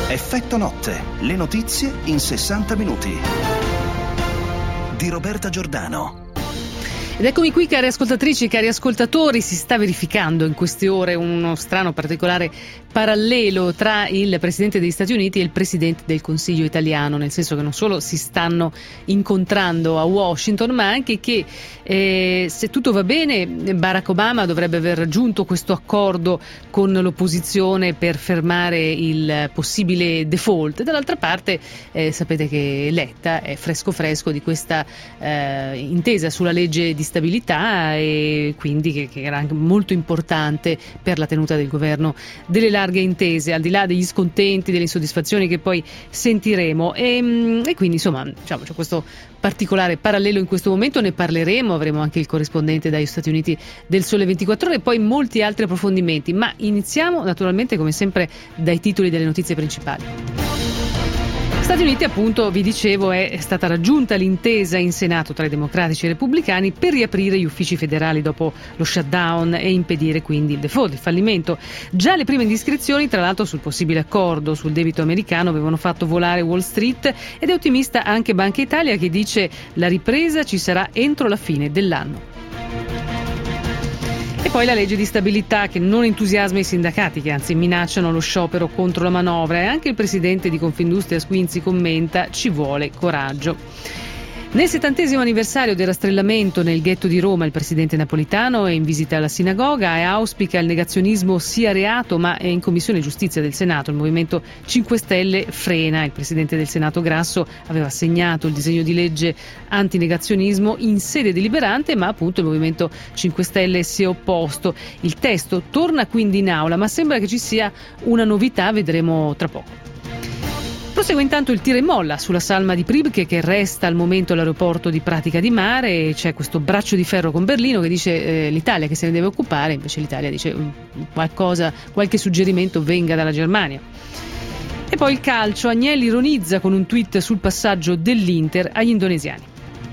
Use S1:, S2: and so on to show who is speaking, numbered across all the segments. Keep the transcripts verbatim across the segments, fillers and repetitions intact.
S1: Effetto notte, le notizie in sessanta minuti. Di Roberta Giordano.
S2: Ed eccomi qui, cari ascoltatrici, cari ascoltatori. Si sta verificando in queste ore uno strano particolare parallelo tra il Presidente degli Stati Uniti e il Presidente del Consiglio italiano, nel senso che non solo si stanno incontrando a Washington, ma anche che eh, se tutto va bene Barack Obama dovrebbe aver raggiunto questo accordo con l'opposizione per fermare il possibile default. Dall'altra parte eh, sapete che Letta è fresco fresco di questa eh, intesa sulla legge di stabilità, e quindi che, che era anche molto importante per la tenuta del governo delle larghe intese, al di là degli scontenti, delle insoddisfazioni che poi sentiremo. E, e quindi insomma diciamo, c'è questo particolare parallelo in questo momento, ne parleremo, avremo anche il corrispondente dagli Stati Uniti del Sole ventiquattro Ore e poi molti altri approfondimenti, ma iniziamo naturalmente come sempre dai titoli delle notizie principali. Stati Uniti, appunto, vi dicevo, è stata raggiunta l'intesa in Senato tra i democratici e i repubblicani per riaprire gli uffici federali dopo lo shutdown e impedire quindi il default, il fallimento. Già le prime indiscrezioni, tra l'altro, sul possibile accordo sul debito americano avevano fatto volare Wall Street, ed è ottimista anche Banca Italia, che dice la ripresa ci sarà entro la fine dell'anno. E poi la legge di stabilità che non entusiasma i sindacati, che anzi minacciano lo sciopero contro la manovra, e anche il presidente di Confindustria Squinzi commenta: ci vuole coraggio. Nel settantesimo anniversario del rastrellamento nel ghetto di Roma, il presidente Napolitano è in visita alla sinagoga e auspica il negazionismo sia reato, ma è in Commissione Giustizia del Senato. Il Movimento cinque Stelle frena. Il presidente del Senato Grasso aveva assegnato il disegno di legge antinegazionismo in sede deliberante, ma appunto il Movimento cinque Stelle si è opposto. Il testo torna quindi in aula, ma sembra che ci sia una novità, vedremo tra poco. Prosegue intanto il tira e molla sulla salma di Pribke, che resta al momento all'aeroporto di Pratica di Mare, e c'è questo braccio di ferro con Berlino che dice eh, l'Italia che se ne deve occupare, invece l'Italia dice qualcosa, qualche suggerimento venga dalla Germania. E poi il calcio, Agnelli ironizza con un tweet sul passaggio dell'Inter agli indonesiani.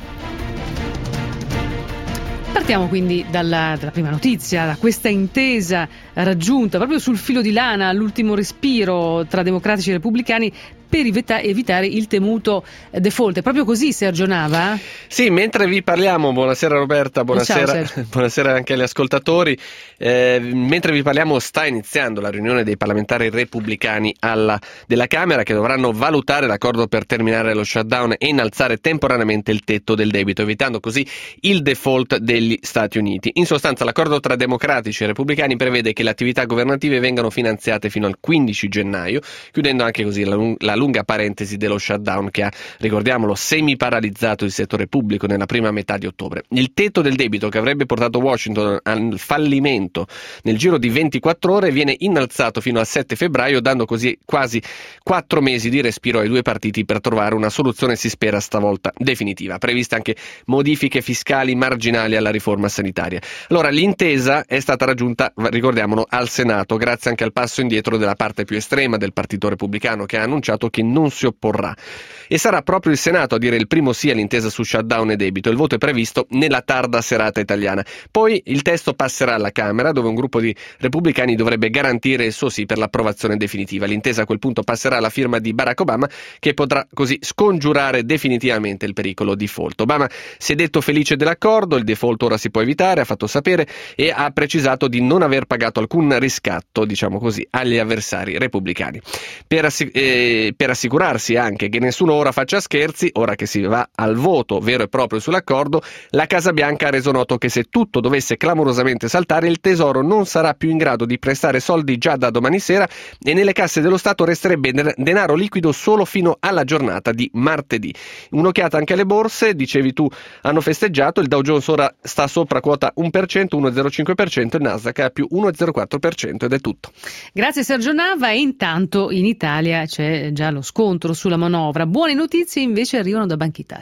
S2: Partiamo quindi dalla, dalla prima notizia, da questa intesa raggiunta proprio sul filo di lana, all'ultimo respiro tra democratici e repubblicani per evita- evitare il temuto default. È proprio così, Sergio Nava?
S3: Sì, mentre vi parliamo, buonasera Roberta, buonasera, Ciao, buonasera anche agli ascoltatori. Eh, mentre vi parliamo sta iniziando la riunione dei parlamentari repubblicani alla, della Camera, che dovranno valutare l'accordo per terminare lo shutdown e innalzare temporaneamente il tetto del debito, evitando così il default degli Stati Uniti. In sostanza, l'accordo tra democratici e repubblicani prevede che le attività governative vengano finanziate fino al quindici gennaio, chiudendo anche così la, la lunga parentesi dello shutdown che ha, ricordiamolo, semi-paralizzato il settore pubblico nella prima metà di ottobre. Il tetto del debito, che avrebbe portato Washington al fallimento nel giro di ventiquattro ore, viene innalzato fino al sette febbraio, dando così quasi quattro mesi di respiro ai due partiti per trovare una soluzione, si spera stavolta definitiva. Previste anche modifiche fiscali marginali alla riforma sanitaria. Allora, l'intesa è stata raggiunta, ricordiamolo, al Senato, grazie anche al passo indietro della parte più estrema del Partito Repubblicano, che ha annunciato che non si opporrà. E sarà proprio il Senato a dire il primo sì all'intesa su shutdown e debito. Il voto è previsto nella tarda serata italiana. Poi il testo passerà alla Camera, dove un gruppo di repubblicani dovrebbe garantire il suo sì per l'approvazione definitiva. L'intesa a quel punto passerà alla firma di Barack Obama, che potrà così scongiurare definitivamente il pericolo default. Obama si è detto felice dell'accordo, il default ora si può evitare, ha fatto sapere, e ha precisato di non aver pagato alcun riscatto, diciamo così, agli avversari repubblicani. Per, assic- eh, per assicurarsi anche che nessuno ora faccia scherzi, ora che si va al voto vero e proprio sull'accordo, la Casa Bianca ha reso noto che se tutto dovesse clamorosamente saltare, il Tesoro non sarà più in grado di prestare soldi già da domani sera, e nelle casse dello Stato resterebbe denaro liquido solo fino alla giornata di martedì. Un'occhiata anche alle borse, dicevi tu, hanno festeggiato, il Dow Jones ora sta sopra quota uno per cento, uno virgola zero cinque per cento, il Nasdaq ha più uno virgola zero quattro per cento, ed è tutto.
S2: Grazie Sergio Nava. E intanto in Italia c'è già lo scontro sulla manovra. Buone notizie invece arrivano da Banca Italia.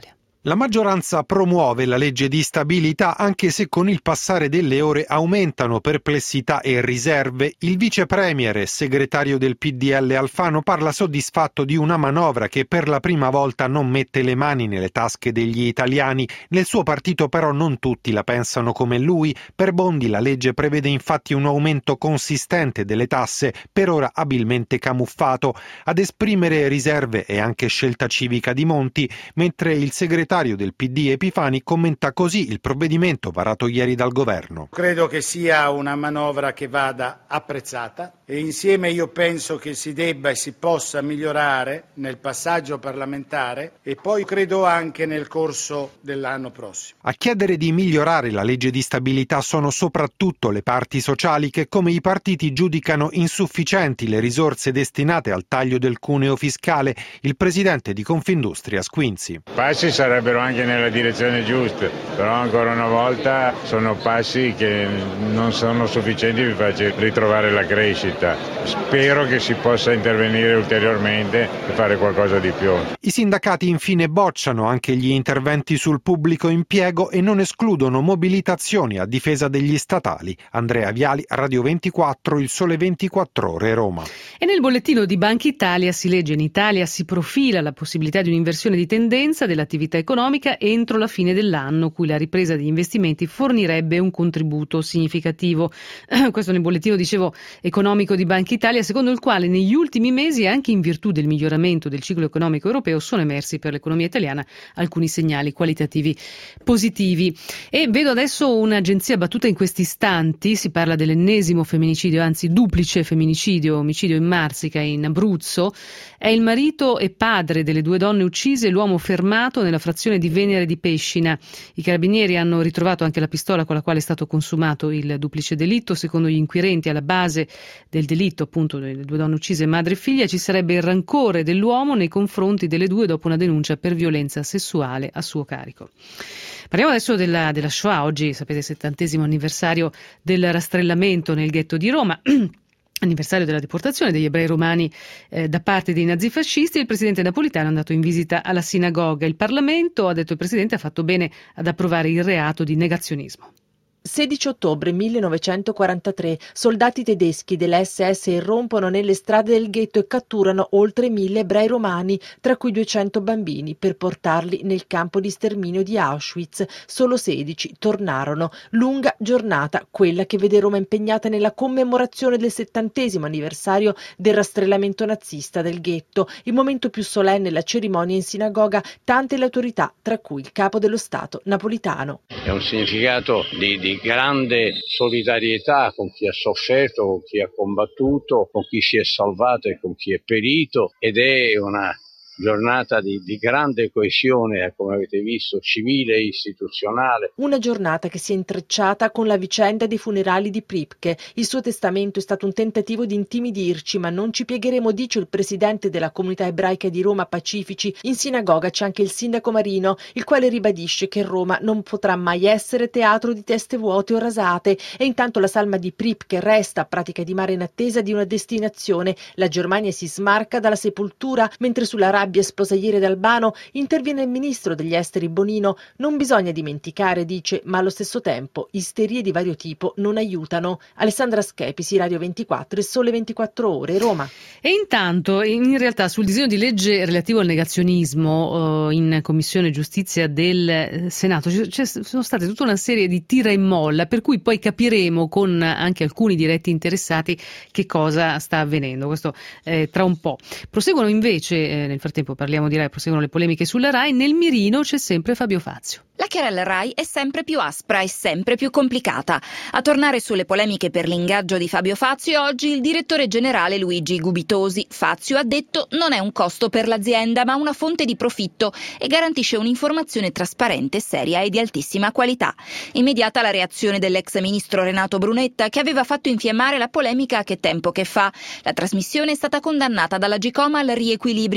S4: La maggioranza promuove la legge di stabilità anche se con il passare delle ore aumentano perplessità e riserve. Il vice premier e segretario del P D L Alfano parla soddisfatto di una manovra che per la prima volta non mette le mani nelle tasche degli italiani. Nel suo partito però non tutti la pensano come lui. Per Bondi la legge prevede infatti un aumento consistente delle tasse, per ora abilmente camuffato. Ad esprimere riserve è anche Scelta Civica di Monti, mentre il segretario del P D Epifani commenta così il provvedimento varato ieri dal governo.
S5: Credo che sia una manovra che vada apprezzata e insieme io penso che si debba e si possa migliorare nel passaggio parlamentare e poi credo anche nel corso dell'anno prossimo.
S4: A chiedere di migliorare la legge di stabilità sono soprattutto le parti sociali che, come i partiti, giudicano insufficienti le risorse destinate al taglio del cuneo fiscale. Il presidente di Confindustria Squinzi.
S6: Passi sarebbero anche nella direzione giusta, però ancora una volta sono passi che non sono sufficienti per farci ritrovare la crescita. Spero che si possa intervenire ulteriormente e fare qualcosa di più.
S4: I sindacati infine bocciano anche gli interventi sul pubblico impiego e non escludono mobilitazioni a difesa degli statali. Andrea Viali, Radio ventiquattro, Il Sole ventiquattro Ore, Roma.
S2: E nel bollettino di Banca Italia si legge: in Italia si profila la possibilità di un'inversione di tendenza dell'attività economica entro la fine dell'anno, cui la ripresa degli investimenti fornirebbe un contributo significativo. Questo nel bollettino, dicevo, economico di Banca Italia, secondo il quale negli ultimi mesi, anche in virtù del miglioramento del ciclo economico europeo, sono emersi per l'economia italiana alcuni segnali qualitativi positivi. E vedo adesso un'agenzia battuta in questi istanti, si parla dell'ennesimo femminicidio, anzi duplice femminicidio, omicidio in Marsica in Abruzzo. È il marito e padre delle due donne uccise, l'uomo fermato nella frazione di Venere di Pescina. I carabinieri hanno ritrovato anche la pistola con la quale è stato consumato il duplice delitto. Secondo gli inquirenti, alla base del delitto, appunto, delle due donne uccise, madre e figlia, ci sarebbe il rancore dell'uomo nei confronti delle due dopo una denuncia per violenza sessuale a suo carico. Parliamo adesso della, della Shoah. Oggi, sapete, settantesimo anniversario del rastrellamento nel ghetto di Roma. Anniversario della deportazione degli ebrei romani eh, da parte dei nazifascisti. Il presidente Napolitano è andato in visita alla sinagoga. Il Parlamento, ha detto il presidente, ha fatto bene ad approvare il reato di negazionismo.
S7: sedici ottobre millenovecentoquarantatré, soldati tedeschi dell'esse esse irrompono nelle strade del ghetto e catturano oltre mille ebrei romani, tra cui duecento bambini, per portarli nel campo di sterminio di Auschwitz. Solo sedici tornarono. Lunga giornata, quella che vede Roma impegnata nella commemorazione del settantesimo anniversario del rastrellamento nazista del ghetto. Il momento più solenne, la cerimonia in sinagoga, tante le autorità, tra cui il capo dello Stato Napolitano.
S8: È un significato di, di grande solidarietà con chi ha sofferto, con chi ha combattuto, con chi si è salvato e con chi è perito, ed è una giornata di, di grande coesione, come avete visto, civile e istituzionale.
S7: Una giornata che si è intrecciata con la vicenda dei funerali di Pripke. Il suo testamento è stato un tentativo di intimidirci, ma non ci piegheremo, dice il presidente della comunità ebraica di Roma, Pacifici. In sinagoga c'è anche il sindaco Marino, il quale ribadisce che Roma non potrà mai essere teatro di teste vuote o rasate. E intanto la salma di Pripke resta a pratica di mare in attesa di una destinazione. La Germania si smarca dalla sepoltura, mentre sulla rabbia esplosa ieri da Albano interviene il ministro degli esteri Bonino. Non bisogna dimenticare, dice, ma allo stesso tempo isterie di vario tipo non aiutano. Alessandra Schepisi, Radio ventiquattro e Sole ventiquattro Ore, Roma.
S2: E intanto, in realtà, sul disegno di legge relativo al negazionismo eh, in Commissione Giustizia del Senato ci sono state tutta una serie di tira e molla, per cui poi capiremo con anche alcuni diretti interessati che cosa sta avvenendo. Questo eh, tra un po'. Proseguono invece, eh, nel frattempo parliamo di Rai, proseguono le polemiche sulla Rai. Nel mirino c'è sempre Fabio Fazio.
S9: La querela Rai è sempre più aspra e sempre più complicata. A tornare sulle polemiche per l'ingaggio di Fabio Fazio oggi il direttore generale Luigi Gubitosi. Fazio, ha detto, non è un costo per l'azienda ma una fonte di profitto e garantisce un'informazione trasparente, seria e di altissima qualità. Immediata la reazione dell'ex ministro Renato Brunetta, che aveva fatto infiammare la polemica Che tempo che fa. La trasmissione è stata condannata dalla Gcom al riequilibrio e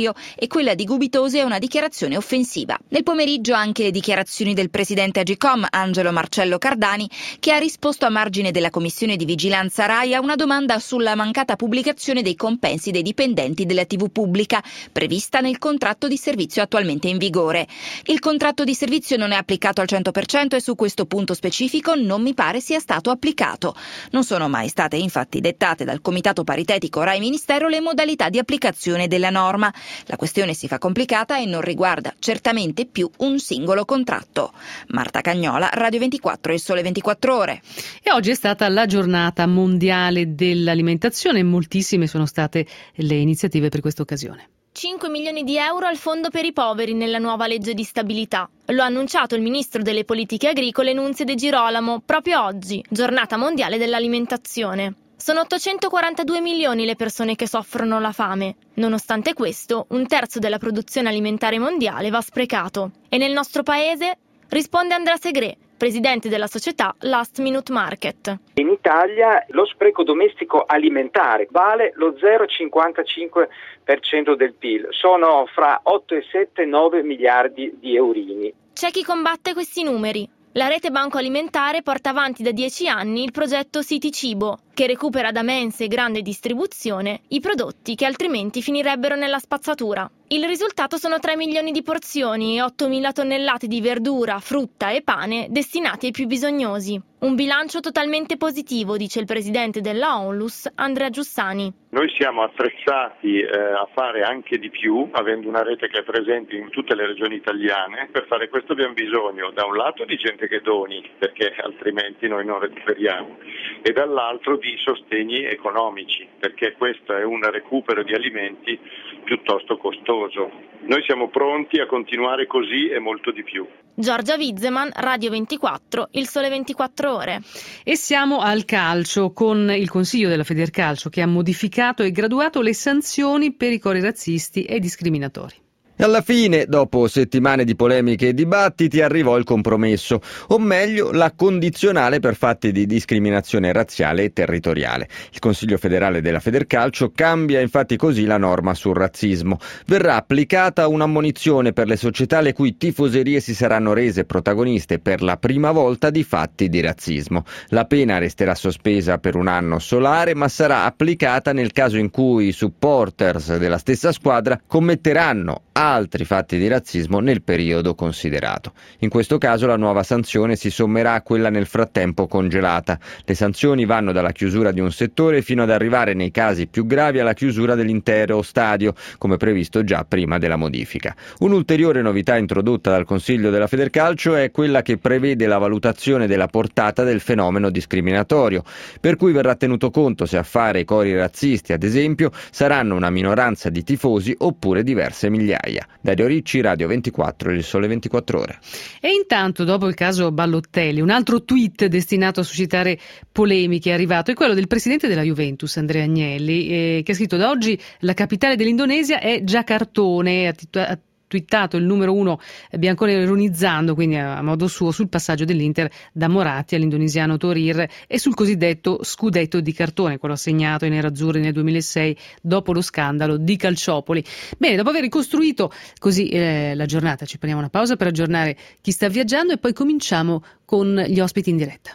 S9: quella di Gubitosi è una dichiarazione offensiva. Nel pomeriggio anche le dichiarazioni del presidente Agcom, Angelo Marcello Cardani, che ha risposto a margine della commissione di vigilanza RAI a una domanda sulla mancata pubblicazione dei compensi dei dipendenti della tivù pubblica, prevista nel contratto di servizio attualmente in vigore. Il contratto di servizio non è applicato al cento per cento e su questo punto specifico non mi pare sia stato applicato. Non sono mai state infatti dettate dal Comitato Paritetico RAI Ministero le modalità di applicazione della norma. La questione si fa complicata e non riguarda certamente più un singolo contratto. Marta Cagnola, Radio ventiquattro e Il Sole ventiquattro Ore.
S2: E oggi è stata la giornata mondiale dell'alimentazione e moltissime sono state le iniziative per questa occasione.
S10: cinque milioni di euro al fondo per i poveri nella nuova legge di stabilità. Lo ha annunciato il ministro delle politiche agricole Nunzio De Girolamo proprio oggi, giornata mondiale dell'alimentazione. Sono ottocentoquarantadue milioni le persone che soffrono la fame. Nonostante questo, un terzo della produzione alimentare mondiale va sprecato. E nel nostro paese? Risponde Andrea Segré, presidente della società Last Minute Market.
S11: In Italia lo spreco domestico alimentare vale lo zero virgola cinquantacinque per cento del P I L, sono fra otto e sette nove miliardi di eurini.
S10: C'è chi combatte questi numeri. La rete Banco Alimentare porta avanti da dieci anni il progetto City Cibo, che recupera da mense e grande distribuzione i prodotti che altrimenti finirebbero nella spazzatura. Il risultato sono tre milioni di porzioni e ottomila tonnellate di verdura, frutta e pane destinati ai più bisognosi. Un bilancio totalmente positivo, dice il presidente della Onlus, Andrea Giussani.
S12: Noi siamo attrezzati eh, a fare anche di più, avendo una rete che è presente in tutte le regioni italiane. Per fare questo abbiamo bisogno, da un lato, di gente che doni, perché altrimenti noi non recuperiamo, e dall'altro di sostegni economici, perché questo è un recupero di alimenti piuttosto costoso. Noi siamo pronti a continuare così e molto di più.
S10: Giorgia Wizzeman, Radio ventiquattro, Il Sole ventiquattro Ore.
S2: E siamo al calcio con il Consiglio della Federcalcio che ha modificato e graduato le sanzioni per i cori razzisti e discriminatori.
S13: E alla fine, dopo settimane di polemiche e dibattiti, arrivò il compromesso, o meglio la condizionale per fatti di discriminazione razziale e territoriale. Il Consiglio federale della Federcalcio cambia infatti così la norma sul razzismo. Verrà applicata un'ammonizione per le società le cui tifoserie si saranno rese protagoniste per la prima volta di fatti di razzismo. La pena resterà sospesa per un anno solare, ma sarà applicata nel caso in cui i supporters della stessa squadra commetteranno altri fatti di razzismo nel periodo considerato. In questo caso la nuova sanzione si sommerà a quella nel frattempo congelata. Le sanzioni vanno dalla chiusura di un settore fino ad arrivare nei casi più gravi alla chiusura dell'intero stadio, come previsto già prima della modifica. Un'ulteriore novità introdotta dal Consiglio della Federcalcio è quella che prevede la valutazione della portata del fenomeno discriminatorio, per cui verrà tenuto conto se a fare i cori razzisti, ad esempio, saranno una minoranza di tifosi oppure diverse migliaia. Dario Ricci, Radio ventiquattro, Il Sole ventiquattro Ore.
S2: E intanto, dopo il caso Balotelli, un altro tweet destinato a suscitare polemiche è arrivato, è quello del presidente della Juventus, Andrea Agnelli, eh, che ha scritto: da oggi la capitale dell'Indonesia è Giacartone, ha titolato twittato il numero uno bianconero ironizzando quindi a modo suo sul passaggio dell'Inter da Moratti all'indonesiano Thorir e sul cosiddetto scudetto di cartone, quello assegnato ai nerazzurri nel duemilasei dopo lo scandalo di Calciopoli. Bene, dopo aver ricostruito così eh, la giornata, ci prendiamo una pausa per aggiornare chi sta viaggiando e poi cominciamo con gli ospiti in diretta.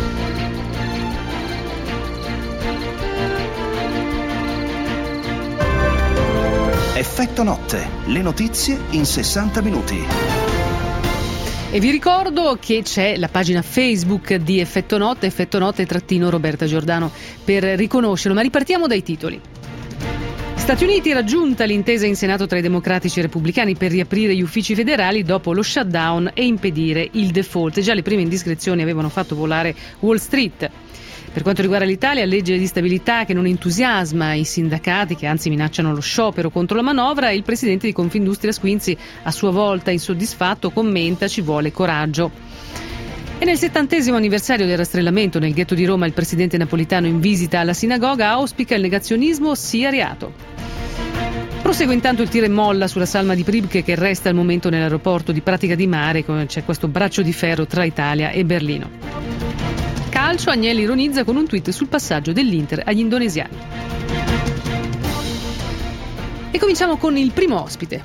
S1: Effetto notte, le notizie in sessanta minuti.
S2: E vi ricordo che c'è la pagina Facebook di Effetto Notte, Effetto Notte trattino Roberta Giordano per riconoscerlo, ma ripartiamo dai titoli. Stati Uniti, raggiunta l'intesa in Senato tra i democratici e i repubblicani per riaprire gli uffici federali dopo lo shutdown e impedire il default. Già le prime indiscrezioni avevano fatto volare Wall Street. Per quanto riguarda l'Italia, legge di stabilità che non entusiasma i sindacati, che anzi minacciano lo sciopero contro la manovra, e il presidente di Confindustria Squinzi, a sua volta insoddisfatto, commenta: ci vuole coraggio. E nel settantesimo anniversario del rastrellamento nel ghetto di Roma, il presidente napolitano in visita alla sinagoga auspica il negazionismo sia reato. Prosegue intanto il tira e molla sulla salma di Pribke che resta al momento nell'aeroporto di Pratica di Mare, c'è questo braccio di ferro tra Italia e Berlino. Calcio, Agnelli ironizza con un tweet sul passaggio dell'Inter agli indonesiani. E cominciamo con il primo ospite,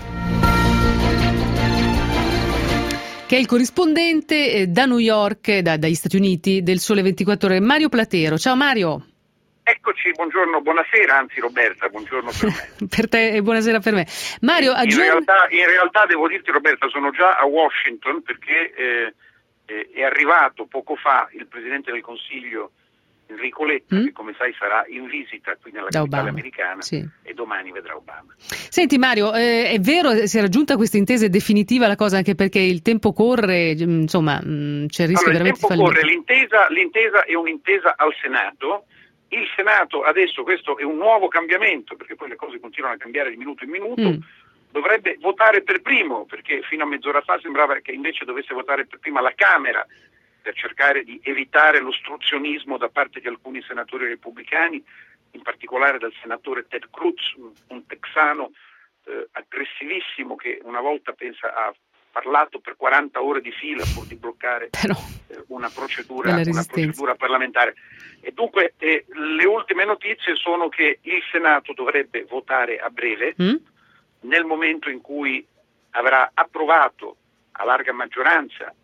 S2: che è il corrispondente da New York, da, dagli Stati Uniti, del Sole ventiquattro Ore, Mario Platero. Ciao Mario.
S14: Eccoci, buongiorno, buonasera, anzi Roberta, buongiorno per me.
S2: Per te e buonasera per me. Mario,
S14: in,
S2: aggiorn...
S14: realtà, in realtà devo dirti Roberta, sono già a Washington perché eh, eh, è arrivato poco fa il Presidente del Consiglio Enrico Letta, mm? che come sai sarà in visita qui nella
S2: da
S14: capitale
S2: Obama.
S14: americana,
S2: sì.
S14: e domani vedrà Obama.
S2: Senti Mario, eh, è vero, si è raggiunta questa intesa, è definitiva la cosa, anche perché il tempo corre, insomma mh, c'è il rischio
S14: allora,
S2: veramente
S14: il tempo
S2: fallimento.
S14: corre, l'intesa, l'intesa è un'intesa al Senato. Il Senato adesso, questo è un nuovo cambiamento, perché poi le cose continuano a cambiare di minuto in minuto, mm. dovrebbe votare per primo, perché fino a mezz'ora fa sembrava che invece dovesse votare per prima la Camera, per cercare di evitare l'ostruzionismo da parte di alcuni senatori repubblicani, in particolare dal senatore Ted Cruz, un, un texano eh, aggressivissimo che una volta pensa ha parlato per quaranta ore di fila pur di bloccare
S2: Però,
S14: eh, una, procedura, una procedura parlamentare. E dunque eh, le ultime notizie sono che il Senato dovrebbe votare a breve, mm? nel momento in cui avrà approvato a larga maggioranza,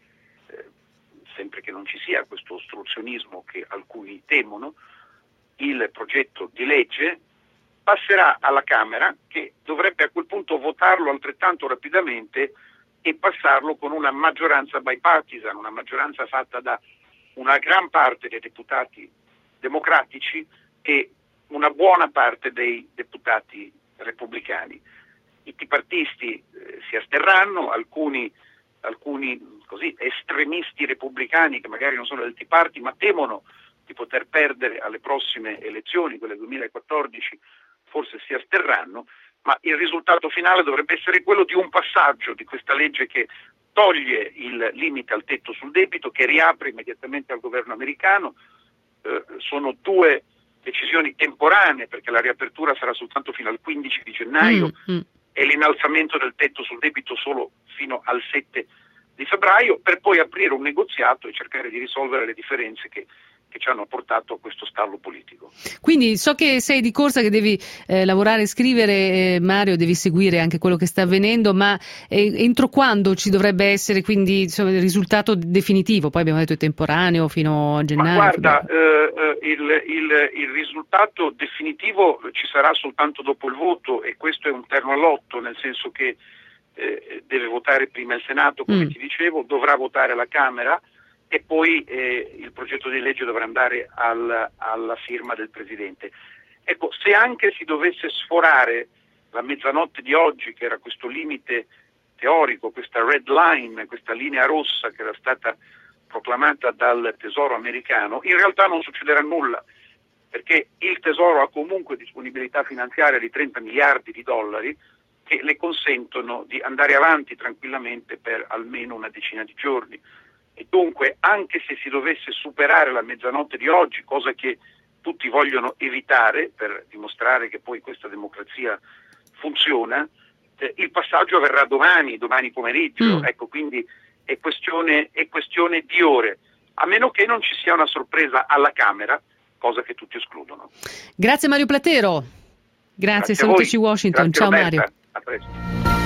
S14: sempre che non ci sia questo ostruzionismo che alcuni temono, il progetto di legge passerà alla Camera, che dovrebbe a quel punto votarlo altrettanto rapidamente e passarlo con una maggioranza bipartisan, una maggioranza fatta da una gran parte dei deputati democratici e una buona parte dei deputati repubblicani. I bipartisti eh, si asterranno, alcuni alcuni così estremisti repubblicani che magari non sono del Tea Party ma temono di poter perdere alle prossime elezioni, quelle duemilaquattordici, forse si asterranno, ma il risultato finale dovrebbe essere quello di un passaggio di questa legge che toglie il limite al tetto sul debito, che riapre immediatamente al governo americano. Eh, sono due decisioni temporanee, perché la riapertura sarà soltanto fino al quindici di gennaio mm, mm. e l'innalzamento del tetto sul debito solo fino al sette di febbraio, per poi aprire un negoziato e cercare di risolvere le differenze che, che ci hanno portato a questo stallo politico.
S2: Quindi so che sei di corsa, che devi eh, lavorare e scrivere, eh, Mario, devi seguire anche quello che sta avvenendo, ma eh, entro quando ci dovrebbe essere quindi insomma, il risultato definitivo? Poi abbiamo detto è temporaneo fino a gennaio.
S14: Ma guarda, eh, il, il, il risultato definitivo ci sarà soltanto dopo il voto, e questo è un terno all'otto, nel senso che eh, deve votare prima il Senato, come mm. ti dicevo, dovrà votare la Camera, e poi eh, il progetto di legge dovrà andare al, alla firma del Presidente. Ecco, se anche si dovesse sforare la mezzanotte di oggi, che era questo limite teorico, questa red line, questa linea rossa che era stata proclamata dal Tesoro americano, in realtà non succederà nulla, perché il Tesoro ha comunque disponibilità finanziaria di trenta miliardi di dollari che le consentono di andare avanti tranquillamente per almeno una decina di giorni. E dunque, anche se si dovesse superare la mezzanotte di oggi, cosa che tutti vogliono evitare per dimostrare che poi questa democrazia funziona, eh, il passaggio avverrà domani, domani pomeriggio, mm. ecco, quindi è questione, è questione di ore, a meno che non ci sia una sorpresa alla Camera, cosa che tutti escludono.
S2: Grazie Mario Platero, grazie,
S14: grazie
S2: salutaci Washington,
S14: grazie,
S2: ciao
S14: Roberta.
S2: Mario.
S14: A presto.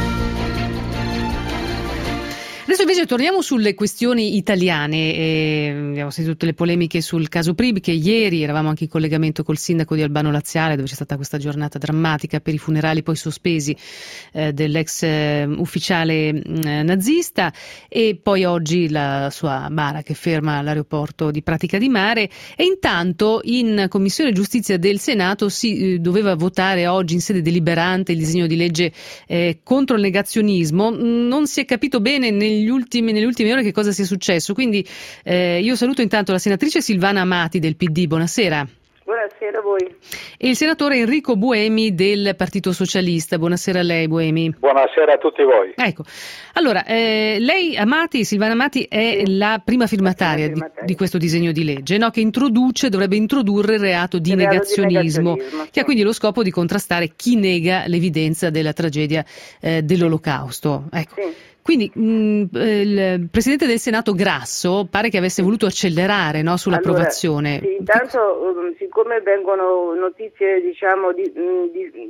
S2: Adesso invece torniamo sulle questioni italiane. Eh, abbiamo sentito tutte le polemiche sul caso Prib, che ieri eravamo anche in collegamento col sindaco di Albano Laziale, dove c'è stata questa giornata drammatica per i funerali poi sospesi eh, dell'ex eh, ufficiale eh, nazista, e poi oggi la sua bara che ferma all'aeroporto di Pratica di Mare. E intanto in Commissione Giustizia del Senato si eh, doveva votare oggi in sede deliberante il disegno di legge eh, contro il negazionismo. Non si è capito bene negli ultimi, nelle ultime ore che cosa sia successo, quindi eh, io saluto intanto la senatrice Silvana Amati del P D, buonasera.
S15: Buonasera a voi.
S2: E il senatore Enrico Buemi del Partito Socialista, buonasera a lei Buemi.
S16: Buonasera a tutti voi.
S2: Ecco, allora eh, lei Amati, Silvana Amati è sì. la prima firmataria, prima firmataria. Di, di questo disegno di legge, no? Che introduce, dovrebbe introdurre il reato di, il negazionismo, di negazionismo, che sì. ha quindi lo scopo di contrastare chi nega l'evidenza della tragedia eh, dell'Olocausto. Ecco. Sì. Quindi mh, il Presidente del Senato Grasso pare che avesse voluto accelerare, no, sull'approvazione.
S15: Allora, sì, intanto um, siccome vengono notizie diciamo di, di,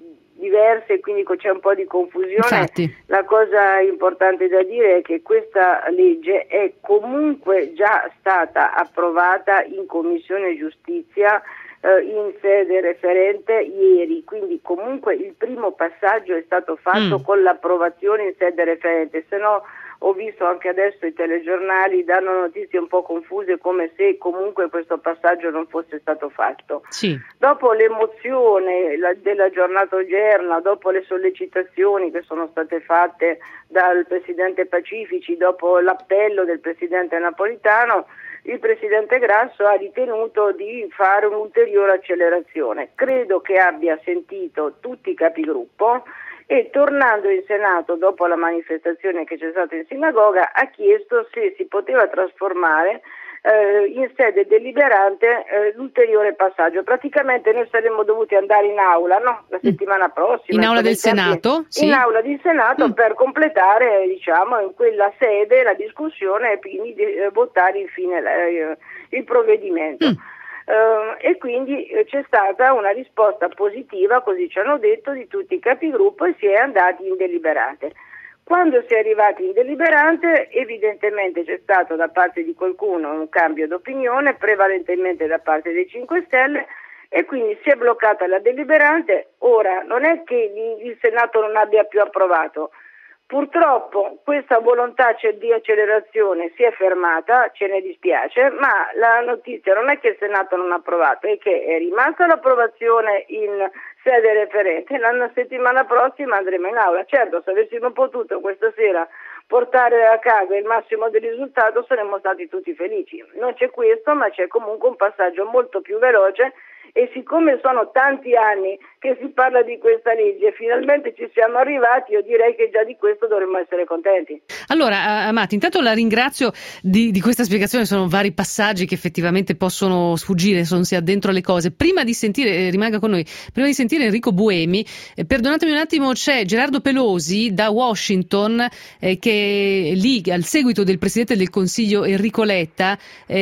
S15: diverse e quindi c'è un po' di confusione.
S2: Infatti.
S15: La cosa importante da dire è che questa legge è comunque già stata approvata in Commissione Giustizia eh, in sede referente ieri, quindi comunque il primo passaggio è stato fatto mm. con l'approvazione in sede referente, se no ho visto anche adesso i telegiornali danno notizie un po' confuse come se comunque questo passaggio non fosse stato fatto.
S2: Sì.
S15: Dopo l'emozione la, della giornata odierna, dopo le sollecitazioni che sono state fatte dal Presidente Pacifici, dopo l'appello del Presidente Napolitano, il Presidente Grasso ha ritenuto di fare un'ulteriore accelerazione. Credo che abbia sentito tutti i capigruppo e tornando in Senato dopo la manifestazione che c'è stata in sinagoga ha chiesto se si poteva trasformare eh, in sede deliberante eh, l'ulteriore passaggio. Praticamente noi saremmo dovuti andare in aula, no? La settimana prossima.
S2: In aula del Senato?
S15: In
S2: Sì.
S15: aula di Senato mm. per completare, diciamo, in quella sede la discussione e quindi eh, votare infine eh, il provvedimento. Mm. Uh, e quindi eh, c'è stata una risposta positiva, così ci hanno detto, di tutti i capigruppo e si è andati in deliberante. Quando si è arrivati in deliberante evidentemente c'è stato da parte di qualcuno un cambio d'opinione, prevalentemente da parte dei cinque Stelle, e quindi si è bloccata la deliberante. Ora non è che il Senato non abbia più approvato. Purtroppo questa volontà di accelerazione si è fermata, ce ne dispiace, ma la notizia non è che il Senato non ha approvato, è che è rimasta l'approvazione in sede referente, la settimana prossima andremo in aula. Certo, se avessimo potuto questa sera portare a casa il massimo del risultato saremmo stati tutti felici. Non c'è questo, ma c'è comunque un passaggio molto più veloce. E siccome sono tanti anni che si parla di questa legge e finalmente ci siamo arrivati, io direi che già di questo dovremmo essere contenti.
S2: Allora, Amati, intanto la ringrazio di, di questa spiegazione, sono vari passaggi che effettivamente possono sfuggire se non si ha dentro le cose. Prima di sentire, eh, rimanga con noi, prima di sentire Enrico Buemi, eh, perdonatemi un attimo, c'è Gerardo Pelosi da Washington eh, che lì al seguito del Presidente del Consiglio Enrico Letta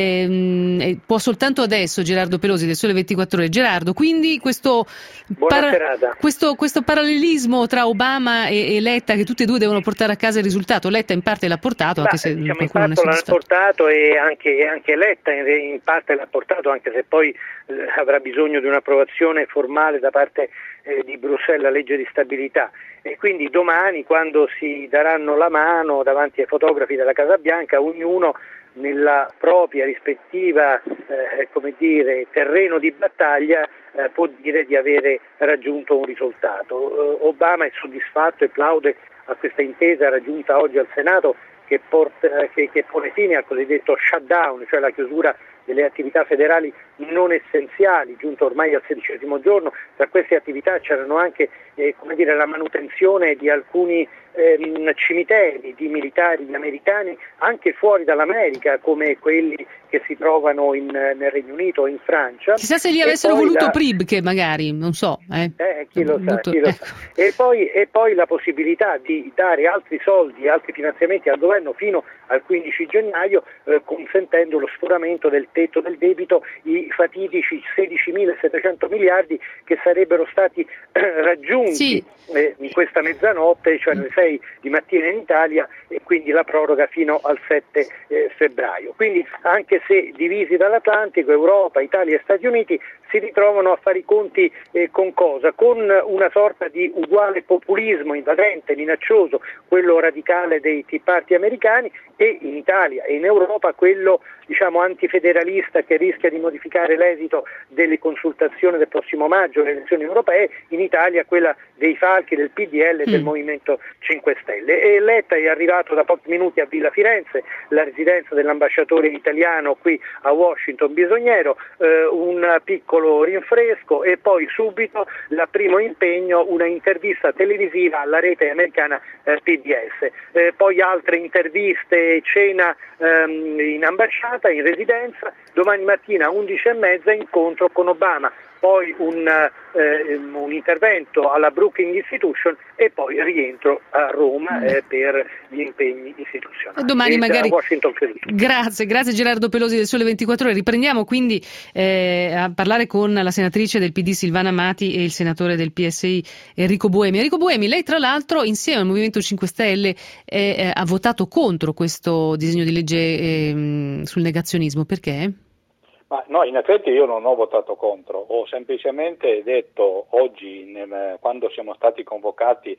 S2: ehm, può soltanto adesso Gerardo Pelosi del Sole ventiquattro Ore. Gerardo, quindi questo, para- questo, questo parallelismo tra Obama e, e Letta, che tutti e due devono portare a casa il risultato, Letta in parte l'ha portato, anche
S16: Ma,
S2: se
S16: diciamo, in
S2: qualcuno
S16: parte
S2: non è
S16: l'ha portato e anche, anche Letta in, in parte l'ha portato, anche se poi eh, avrà bisogno di un'approvazione formale da parte eh, di Bruxelles, la legge di stabilità. E quindi domani, quando si daranno la mano davanti ai fotografi della Casa Bianca, ognuno nella propria rispettiva eh, come dire, terreno di battaglia eh, può dire di avere raggiunto un risultato. Eh, Obama è soddisfatto e plaude a questa intesa raggiunta oggi al Senato che, porta, che, che pone fine al cosiddetto shutdown, cioè la chiusura delle attività federali non essenziali, giunto ormai al sedicesimo giorno. Tra queste attività c'erano anche eh, come dire, la manutenzione di alcuni ehm, cimiteri di militari americani anche fuori dall'America, come quelli che si trovano in, nel Regno Unito o in Francia.
S2: Chissà se gli avessero voluto la... P R I B, che magari, non so. Eh,
S16: eh chi lo
S2: voluto...
S16: sa, chi lo
S2: ecco.
S16: sa. E poi, e poi la possibilità di dare altri soldi, altri finanziamenti al governo fino al quindici gennaio, eh, consentendo lo sforamento del tetto del debito, i fatidici sedicimilasettecento miliardi che sarebbero stati eh, raggiunti sì. eh, in questa mezzanotte, cioè alle sei di mattina in Italia, e quindi la proroga fino al sette eh, febbraio. Quindi anche se divisi dall'Atlantico, Europa, Italia e Stati Uniti si ritrovano a fare i conti eh, con cosa? Con una sorta di uguale populismo invadente, minaccioso, quello radicale dei Tea Party americani, e in Italia e in Europa quello diciamo antifederalista che rischia di modificare l'esito delle consultazioni del prossimo maggio, le elezioni europee, in Italia quella dei falchi del P D L e del mm. Movimento cinque Stelle. E Letta è arrivato da pochi minuti a Villa Firenze, la residenza dell'ambasciatore italiano qui a Washington Bisogniero, eh, un piccolo rinfresco e poi subito il primo impegno, una intervista televisiva alla rete americana eh, P B S, eh, poi altre interviste, cena ehm, in ambasciata, in residenza, domani mattina undici e mezza incontro con Obama. poi un, eh, un intervento alla Brookings Institution e poi rientro a Roma eh, per gli impegni istituzionali.
S2: Domani
S16: e
S2: magari.
S16: Washington
S2: Grazie, grazie Gerardo Pelosi del Sole ventiquattro Ore. Riprendiamo quindi eh, a parlare con la senatrice del P D Silvana Amati e il senatore del P S I Enrico Buemi. Enrico Buemi, lei tra l'altro insieme al Movimento cinque Stelle eh, eh, ha votato contro questo disegno di legge eh, sul negazionismo, perché?
S17: Ma no, in effetti io non ho votato contro, ho semplicemente detto oggi, nel, quando siamo stati convocati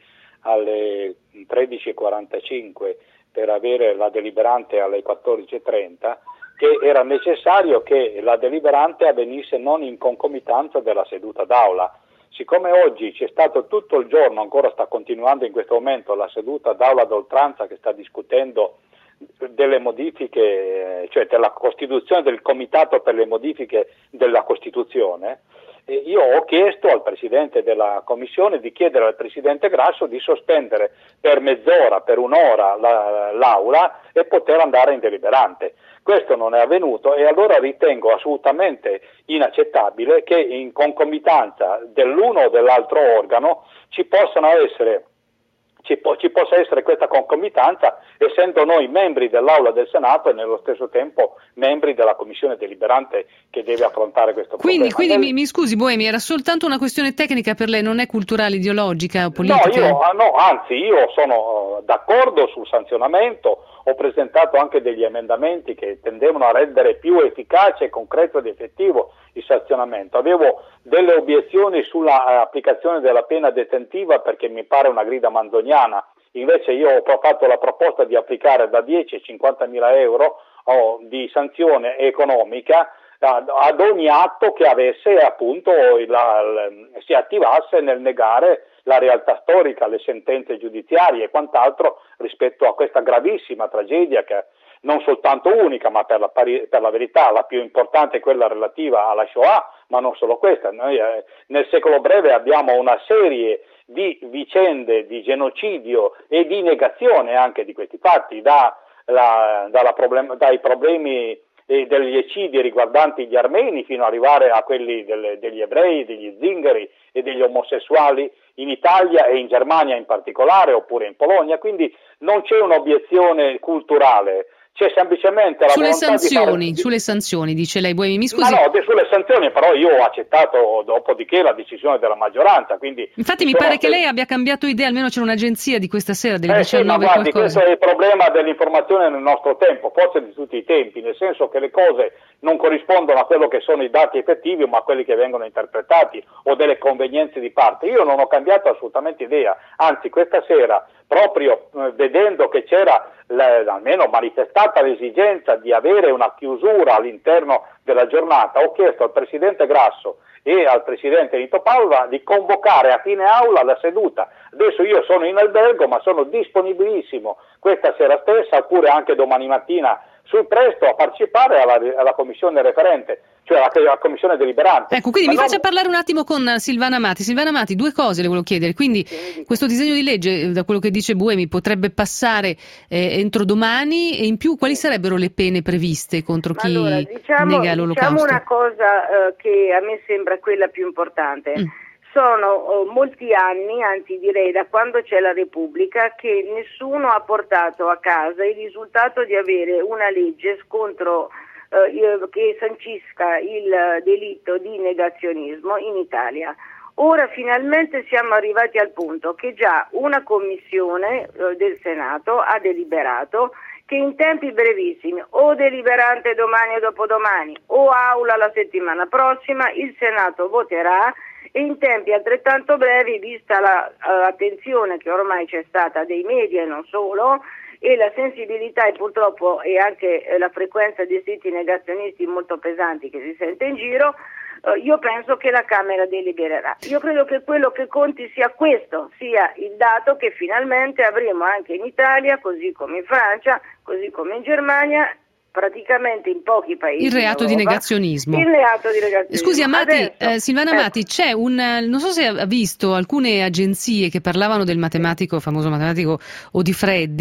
S17: alle tredici e quarantacinque per avere la deliberante alle quattordici e trenta, che era necessario che la deliberante avvenisse non in concomitanza della seduta d'aula. Siccome oggi c'è stato tutto il giorno, ancora sta continuando in questo momento, la seduta d'aula d'oltranza che sta discutendo delle modifiche, cioè della costituzione del comitato per le modifiche della Costituzione, eh, io ho chiesto al Presidente della Commissione di chiedere al Presidente Grasso di sospendere per mezz'ora, per un'ora la, l'Aula e poter andare in deliberante. Questo non è avvenuto e allora ritengo assolutamente inaccettabile che in concomitanza dell'uno o dell'altro organo ci possano essere Ci, po- ci possa essere questa concomitanza, essendo noi membri dell'Aula del Senato e nello stesso tempo membri della Commissione deliberante che deve affrontare questo
S2: quindi,
S17: problema.
S2: Quindi
S17: Nel...
S2: mi, mi scusi Buemi, era soltanto una questione tecnica per lei, non è culturale, ideologica o politica?
S17: No, io, no, anzi io sono uh, d'accordo sul sanzionamento, ho presentato anche degli emendamenti che tendevano a rendere più efficace, concreto ed effettivo il sanzionamento. Avevo delle obiezioni sulla applicazione della pena detentiva perché mi pare una grida manzoniana, invece io ho fatto la proposta di applicare da dieci a cinquantamila euro oh, di sanzione economica ad ogni atto che avesse appunto la, la, si attivasse nel negare la realtà storica, le sentenze giudiziarie e quant'altro rispetto a questa gravissima tragedia che non soltanto unica, ma per la, per la verità la più importante è quella relativa alla Shoah, ma non solo questa. Noi eh, nel secolo breve abbiamo una serie di vicende di genocidio e di negazione anche di questi fatti, da, la, dalla problem- dai problemi e degli eccidi riguardanti gli armeni fino ad arrivare a quelli delle, degli ebrei, degli zingari e degli omosessuali in Italia e in Germania in particolare, oppure in Polonia, quindi non c'è un'obiezione culturale. C'è semplicemente la
S2: sulle
S17: volontà
S2: sanzioni,
S17: di fare...
S2: sulle sanzioni, dice lei, Buemi, mi scusi.
S17: Ma no, sulle sanzioni però io ho accettato dopodiché la decisione della maggioranza, quindi...
S2: Infatti mi pare che lei abbia cambiato idea, almeno c'è un'agenzia di questa sera, delle
S17: eh
S2: diciannove
S17: sì, ma guardi,
S2: qualcosa.
S17: questo è il problema dell'informazione nel nostro tempo, forse di tutti i tempi, nel senso che le cose non corrispondono a quello che sono i dati effettivi, ma a quelli che vengono interpretati o delle convenienze di parte. Io non ho cambiato assolutamente idea, anzi questa sera, proprio eh, vedendo che c'era le, almeno manifestata l'esigenza di avere una chiusura all'interno della giornata, ho chiesto al Presidente Grasso e al Presidente Nito Palva di convocare a fine aula la seduta. Adesso io sono in albergo, ma sono disponibilissimo questa sera stessa, oppure anche domani mattina sul presto a partecipare alla, alla commissione referente, cioè alla, alla commissione deliberante.
S2: Ecco, quindi
S17: ma
S2: mi
S17: non...
S2: faccia parlare un attimo con Silvana Amati. Silvana Amati, due cose le volevo chiedere. Quindi questo disegno di legge, da quello che dice Buemi, potrebbe passare eh, entro domani, e in più quali sarebbero le pene previste contro chi
S15: allora, diciamo,
S2: nega l'olocausto?
S15: Diciamo una cosa eh, che a me sembra quella più importante. Mm. Sono uh, molti anni, anzi direi da quando c'è la Repubblica, che nessuno ha portato a casa il risultato di avere una legge contro, uh, che sancisca il delitto di negazionismo in Italia. Ora finalmente siamo arrivati al punto che già una commissione uh, del Senato ha deliberato che in tempi brevissimi, o deliberante domani o dopodomani, o aula la settimana prossima, il Senato voterà, e in tempi altrettanto brevi, vista l'attenzione la, uh, che ormai c'è stata dei media e non solo, e la sensibilità e purtroppo e anche eh, la frequenza di siti negazionisti molto pesanti che si sente in giro, uh, io penso che la Camera delibererà. Io credo che quello che conti sia questo, sia il dato che finalmente avremo anche in Italia, così come in Francia, così come in Germania, praticamente in pochi paesi.
S2: Il reato di negazionismo.
S15: Il reato di negazionismo.
S2: Scusi, Amati,
S15: Adesso,
S2: eh, Silvana
S15: ecco.
S2: Amati, c'è un, non so se ha visto alcune agenzie che parlavano del matematico, famoso matematico Odifreddi,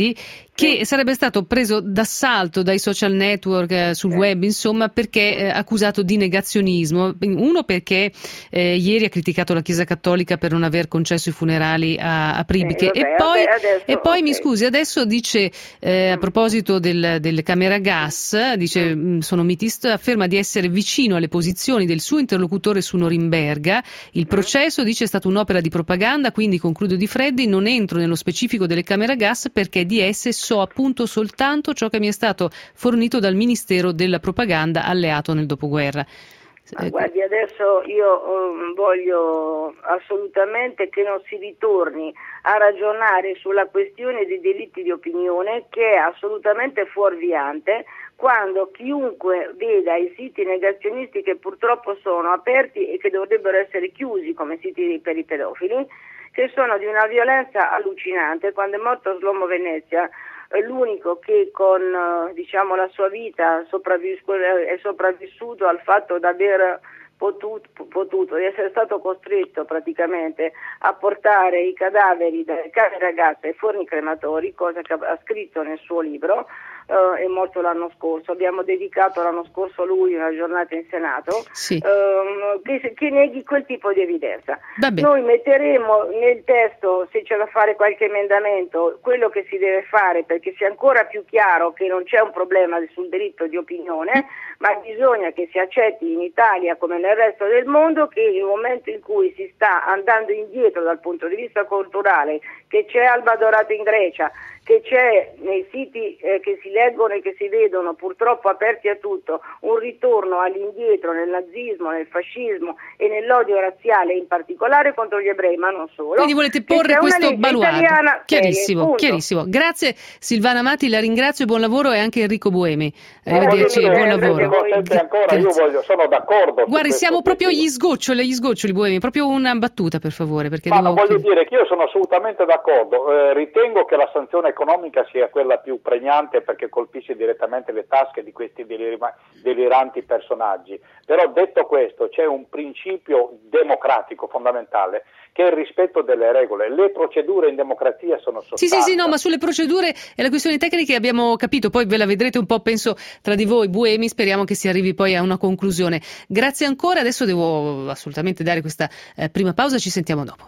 S2: che
S15: sì.
S2: sarebbe stato preso d'assalto dai social network eh, sul
S15: sì.
S2: web, insomma, perché eh, accusato di negazionismo. Uno perché eh, ieri ha criticato la Chiesa Cattolica per non aver concesso i funerali a, a Pribke,
S15: Sì,
S2: e
S15: vabbè,
S2: poi,
S15: adesso,
S2: e poi
S15: okay.
S2: mi scusi, adesso dice eh, a proposito del, delle camere a gas, dice mm. sono mitista, afferma di essere vicino alle posizioni del suo interlocutore su Norimberga. Il processo, dice, è stata un'opera di propaganda, quindi concludo di Freddi, non entro nello specifico delle camere a gas perché di esse so appunto soltanto ciò che mi è stato fornito dal Ministero della Propaganda alleato nel dopoguerra.
S15: Ma guardi, adesso io um, voglio assolutamente che non si ritorni a ragionare sulla questione dei delitti di opinione, che è assolutamente fuorviante, quando chiunque veda i siti negazionisti, che purtroppo sono aperti e che dovrebbero essere chiusi come siti per i pedofili, che sono di una violenza allucinante. Quando è morto Shlomo Venezia, l'unico che con diciamo la sua vita sopravvissu- è sopravvissuto al fatto di aver potuto, potuto, di essere stato costretto praticamente a portare i cadaveri dalle camere a gas ai forni crematori, cosa che ha scritto nel suo libro. Uh, è morto l'anno scorso, abbiamo dedicato l'anno scorso a lui una giornata in Senato,
S2: sì.
S15: uh, che, che neghi quel tipo di evidenza. Noi metteremo nel testo, se c'è da fare qualche emendamento, quello che si deve fare perché sia ancora più chiaro che non c'è un problema sul diritto di opinione, ma bisogna che si accetti in Italia come nel resto del mondo che nel momento in cui si sta andando indietro dal punto di vista culturale, che c'è Alba Dorata in Grecia, che c'è nei siti eh, che si leggono e che si vedono purtroppo aperti a tutto un ritorno all'indietro nel nazismo, nel fascismo e nell'odio razziale, in particolare contro gli ebrei, ma non solo.
S2: Quindi volete porre questo baluardo. Chiarissimo,
S15: serie,
S2: chiarissimo. Grazie Silvana Amati, la ringrazio, buon lavoro, e anche Enrico Buemi.
S17: Arrivederci,
S2: buon lavoro.
S17: Ancora, io voglio, sono d'accordo.
S2: Guardi, siamo proprio agli sgoccioli, agli sgoccioli Buemi, proprio una battuta per favore. Perché
S17: ma
S2: devo...
S17: voglio dire che io sono assolutamente d'accordo, eh, ritengo che la sanzione economica sia quella più pregnante perché colpisce direttamente le tasche di questi delira- deliranti personaggi, però detto questo c'è un principio democratico fondamentale che è il rispetto delle regole. Le procedure in democrazia sono sostanza.
S2: Sì, sì, sì, no, ma sulle procedure e le questioni tecniche abbiamo capito, poi ve la vedrete un po', penso, tra di voi, Buemi, speriamo che si arrivi poi a una conclusione. Grazie ancora, adesso devo assolutamente dare questa eh, prima pausa, ci sentiamo dopo.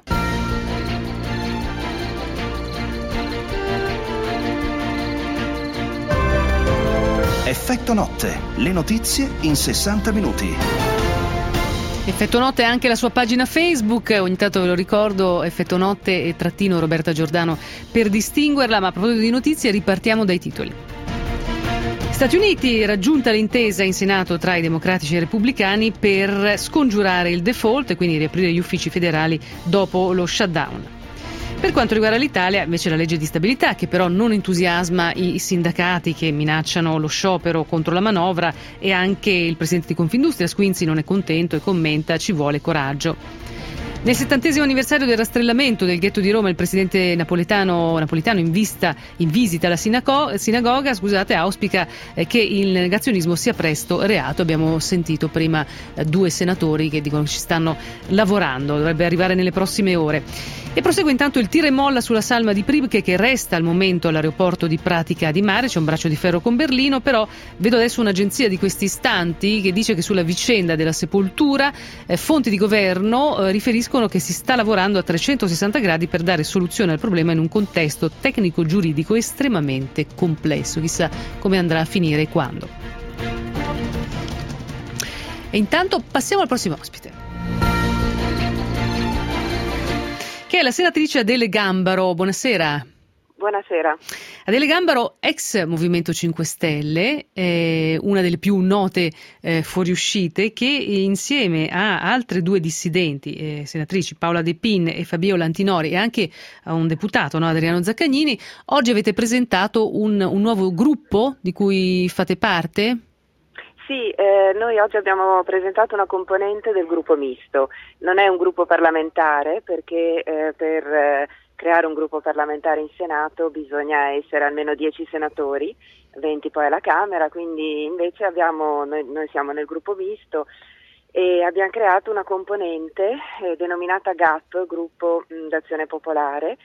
S1: Effetto notte, le notizie in sessanta minuti.
S2: Effetto Notte è anche la sua pagina Facebook, ogni tanto ve lo ricordo, Effetto Notte e trattino Roberta Giordano per distinguerla, ma a proposito di notizie ripartiamo dai titoli. Stati Uniti, raggiunta l'intesa in Senato tra i democratici e i repubblicani per scongiurare il default e quindi riaprire gli uffici federali dopo lo shutdown. Per quanto riguarda l'Italia, invece, la legge di stabilità, che però non entusiasma i sindacati che minacciano lo sciopero contro la manovra, e anche il presidente di Confindustria, Squinzi, non è contento e commenta: ci vuole coraggio. Nel settantesimo anniversario del rastrellamento del ghetto di Roma, il presidente napoletano, napolitano in, vista, in visita alla sinago- sinagoga scusate, auspica eh, che il negazionismo sia presto reato. Abbiamo sentito prima eh, due senatori che dicono che ci stanno lavorando, dovrebbe arrivare nelle prossime ore. E prosegue intanto il tira e molla sulla salma di Pribke, che resta al momento all'aeroporto di Pratica di Mare. C'è un braccio di ferro con Berlino, però vedo adesso un'agenzia di questi istanti che dice che sulla vicenda della sepoltura eh, fonti di governo eh, riferiscono che si sta lavorando a trecentosessanta gradi per dare soluzione al problema in un contesto tecnico-giuridico estremamente complesso. Chissà come andrà a finire e quando. E intanto passiamo al prossimo ospite, che è la senatrice Adele Gambaro. Buonasera.
S18: Buonasera.
S2: Adele Gambaro, ex Movimento cinque Stelle, eh, una delle più note eh, fuoriuscite, che insieme a altre due dissidenti, eh, senatrici Paola De Pin e Fabio Lantinori, e anche a un deputato, no, Adriano Zaccagnini, oggi avete presentato un, un nuovo gruppo di cui fate parte?
S18: Sì, eh, noi oggi abbiamo presentato una componente del gruppo misto. Non è un gruppo parlamentare perché eh, per eh, creare un gruppo parlamentare in Senato bisogna essere almeno dieci senatori, venti poi alla Camera, quindi invece abbiamo, noi, noi siamo nel gruppo misto e abbiamo creato una componente eh, denominata G A P, Gruppo mh, d'Azione Popolare,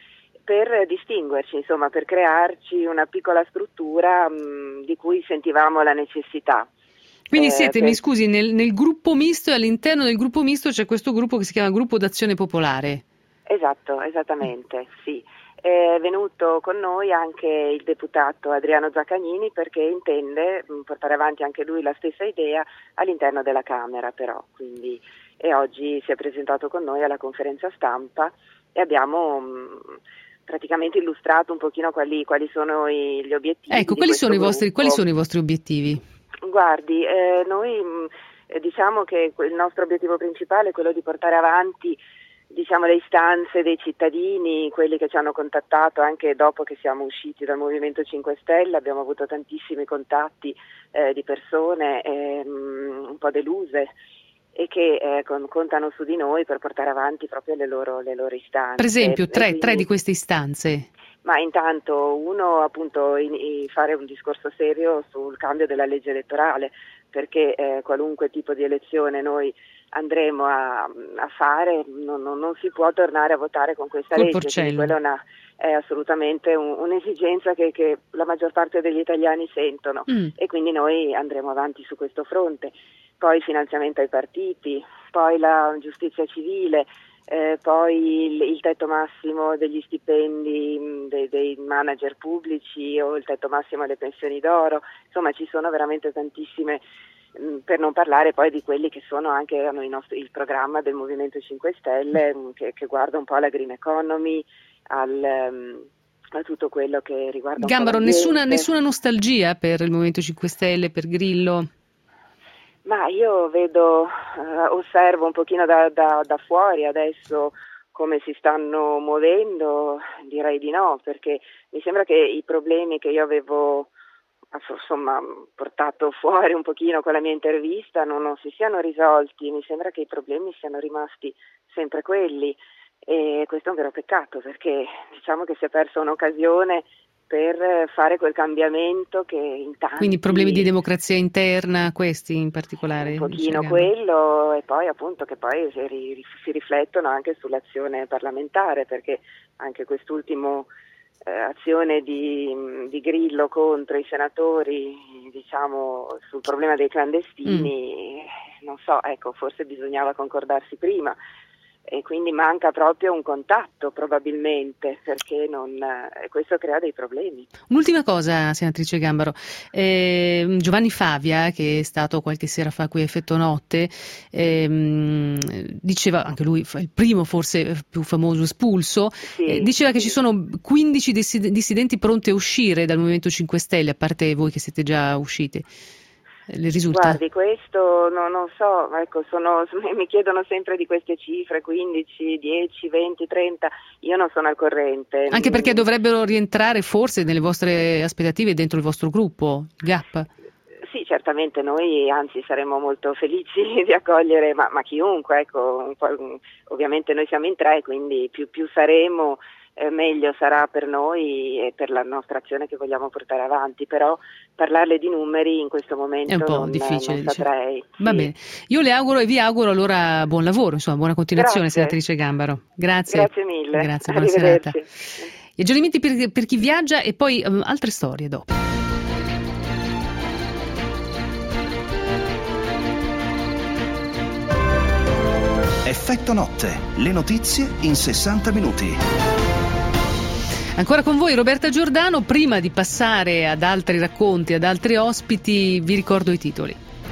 S18: per distinguerci, insomma, per crearci una piccola struttura mh, di cui sentivamo la necessità.
S2: Quindi
S18: eh,
S2: siete,
S18: per...
S2: mi scusi, nel, nel gruppo misto, e all'interno del gruppo misto c'è questo gruppo che si chiama Gruppo d'Azione Popolare.
S18: Esatto, esattamente, sì. È venuto con noi anche il deputato Adriano Zaccagnini perché intende mh, portare avanti anche lui la stessa idea all'interno della Camera, però, quindi, e oggi si è presentato con noi alla conferenza stampa e abbiamo mh, praticamente illustrato un pochino quali, quali sono i, gli obiettivi.
S2: Ecco, quali sono, i vostri, quali sono i vostri obiettivi?
S18: Guardi, eh, noi mh, diciamo che il nostro obiettivo principale è quello di portare avanti, diciamo, le istanze dei cittadini, quelli che ci hanno contattato anche dopo che siamo usciti dal Movimento cinque Stelle. Abbiamo avuto tantissimi contatti eh, di persone eh, mh, un po' deluse e che eh, con, contano su di noi per portare avanti proprio le loro, le loro istanze.
S2: Per esempio, tre,
S18: quindi,
S2: tre di queste istanze.
S18: Ma intanto uno appunto in, in fare un discorso serio sul cambio della legge elettorale, perché eh, qualunque tipo di elezione noi andremo a, a fare non, non, non si può tornare a votare con questa
S2: Col
S18: legge,
S2: porcello.
S18: quindi quella è, una, è assolutamente un, un'esigenza che, che la maggior parte degli italiani sentono mm. e quindi noi andremo avanti su questo fronte. Poi finanziamento ai partiti, poi la giustizia civile, eh, poi il, il tetto massimo degli stipendi mh, dei, dei manager pubblici o il tetto massimo alle pensioni d'oro, insomma ci sono veramente tantissime, mh, per non parlare poi di quelli che sono anche hanno i nostri, il programma del Movimento cinque Stelle mh, che, che guarda un po' alla green economy, al... Mh, a tutto quello che riguarda
S2: Gambaro, nessuna, nessuna nostalgia per il Movimento cinque Stelle, per Grillo?
S18: Ma io vedo, eh, osservo un pochino da, da, da fuori adesso come si stanno muovendo, direi di no, perché mi sembra che i problemi che io avevo insomma portato fuori un pochino con la mia intervista non, non si siano risolti, mi sembra che i problemi siano rimasti sempre quelli e questo è un vero peccato perché diciamo che si è persa un'occasione per fare quel cambiamento che in tanti...
S2: Quindi problemi di democrazia interna, questi in particolare?
S18: Un pochino quello e poi appunto che poi si, ri, si riflettono anche sull'azione parlamentare perché anche quest'ultimo eh, azione di, di Grillo contro i senatori, diciamo, sul problema dei clandestini, mm. non so, ecco, forse bisognava concordarsi prima. E quindi manca proprio un contatto probabilmente perché non, eh, questo crea dei problemi.
S2: Un'ultima cosa, senatrice Gambaro, eh, Giovanni Favia, che è stato qualche sera fa qui a Effetto Notte, eh, diceva, anche lui il primo forse più famoso espulso, sì, eh, diceva sì. che ci sono quindici dissidenti pronti a uscire dal Movimento cinque Stelle, a parte voi che siete già usciti. Le risulta?
S18: Guardi, questo no, non so, ecco, sono, mi chiedono sempre di queste cifre, quindici, dieci, venti, trenta, io non sono al corrente.
S2: Anche perché dovrebbero rientrare forse nelle vostre aspettative dentro il vostro gruppo, il G A P?
S18: Sì, certamente noi anzi saremmo molto felici di accogliere, ma, ma chiunque, ecco, un po', ovviamente noi siamo in tre, quindi più, più saremo Eh, meglio sarà per noi e per la nostra azione che vogliamo portare avanti, però parlarle di numeri in questo momento
S2: è un po'
S18: non,
S2: difficile,
S18: non saprei.
S2: Va
S18: sì.
S2: bene, io le auguro e vi auguro allora buon lavoro, insomma buona continuazione.
S18: Grazie.
S2: Senatrice Gambaro. Grazie.
S18: Grazie mille.
S2: Grazie, buona serata. Gli aggiornamenti per, per chi viaggia e poi um, altre storie dopo.
S1: Effetto notte, le notizie in sessanta minuti.
S2: Ancora con voi Roberta Giordano, prima di passare ad altri racconti, ad altri ospiti, vi ricordo i titoli.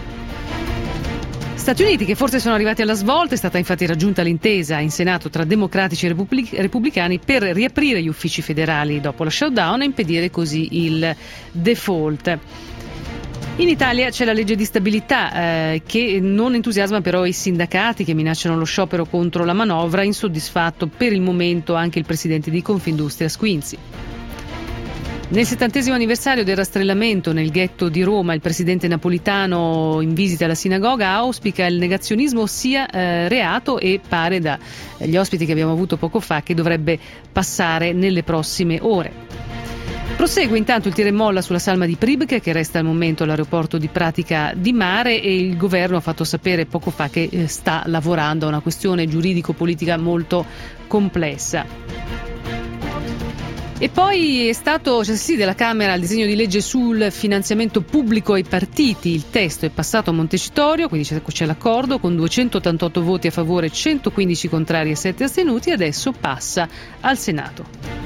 S2: Stati Uniti che forse sono arrivati alla svolta, è stata infatti raggiunta l'intesa in Senato tra democratici e repubblic- repubblicani per riaprire gli uffici federali dopo la shutdown e impedire così il default. In Italia c'è la legge di stabilità eh, che non entusiasma però i sindacati che minacciano lo sciopero contro la manovra, insoddisfatto per il momento anche il presidente di Confindustria Squinzi. Nel settantesimo anniversario del rastrellamento nel ghetto di Roma, il presidente Napolitano in visita alla sinagoga auspica il negazionismo sia eh, reato e pare dagli ospiti che abbiamo avuto poco fa che dovrebbe passare nelle prossime ore. Prosegue intanto il tira e molla sulla salma di Pribke che resta al momento all'aeroporto di Pratica di Mare e il governo ha fatto sapere poco fa che sta lavorando a una questione giuridico-politica molto complessa. E poi è stato, cioè sì, della Camera il disegno di legge sul finanziamento pubblico ai partiti. Il testo è passato a Montecitorio, quindi c'è, c'è l'accordo con duecentottantotto voti a favore, centoquindici contrari e sette astenuti, e adesso passa al Senato.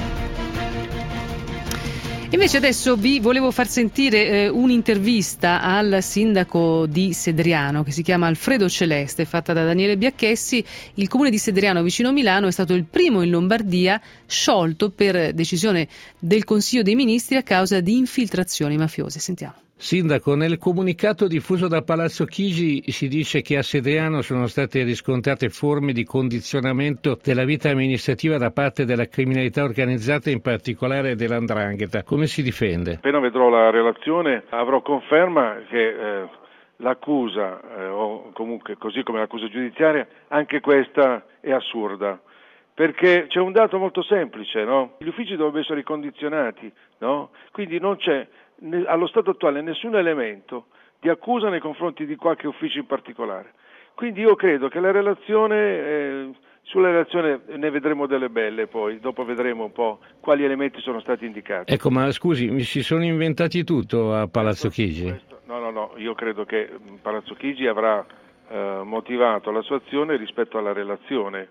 S2: Invece adesso vi volevo far sentire eh, un'intervista al sindaco di Sedriano che si chiama Alfredo Celeste, fatta da Daniele Biacchessi. Il comune di Sedriano, vicino Milano, è stato il primo in Lombardia sciolto per decisione del Consiglio dei Ministri a causa di infiltrazioni mafiose. Sentiamo.
S19: Sindaco, nel comunicato diffuso da Palazzo Chigi si dice che a Sedriano sono state riscontrate forme di condizionamento della vita amministrativa da parte della criminalità organizzata, in particolare dell'Andrangheta. Come si difende?
S20: Appena vedrò la relazione avrò conferma che eh, l'accusa, eh, o comunque così come l'accusa giudiziaria, anche questa è assurda. Perché c'è un dato molto semplice, no? Gli uffici dovrebbero essere ricondizionati, no? Quindi non c'è allo stato attuale nessun elemento di accusa nei confronti di qualche ufficio in particolare. Quindi io credo che la relazione, eh, sulla relazione ne vedremo delle belle, poi dopo vedremo un po' quali elementi sono stati indicati.
S19: Ecco, ma scusi, mi si sono inventati tutto a Palazzo Chigi?
S20: Questo, no, no, no, io credo che Palazzo Chigi avrà eh, motivato la sua azione rispetto alla relazione,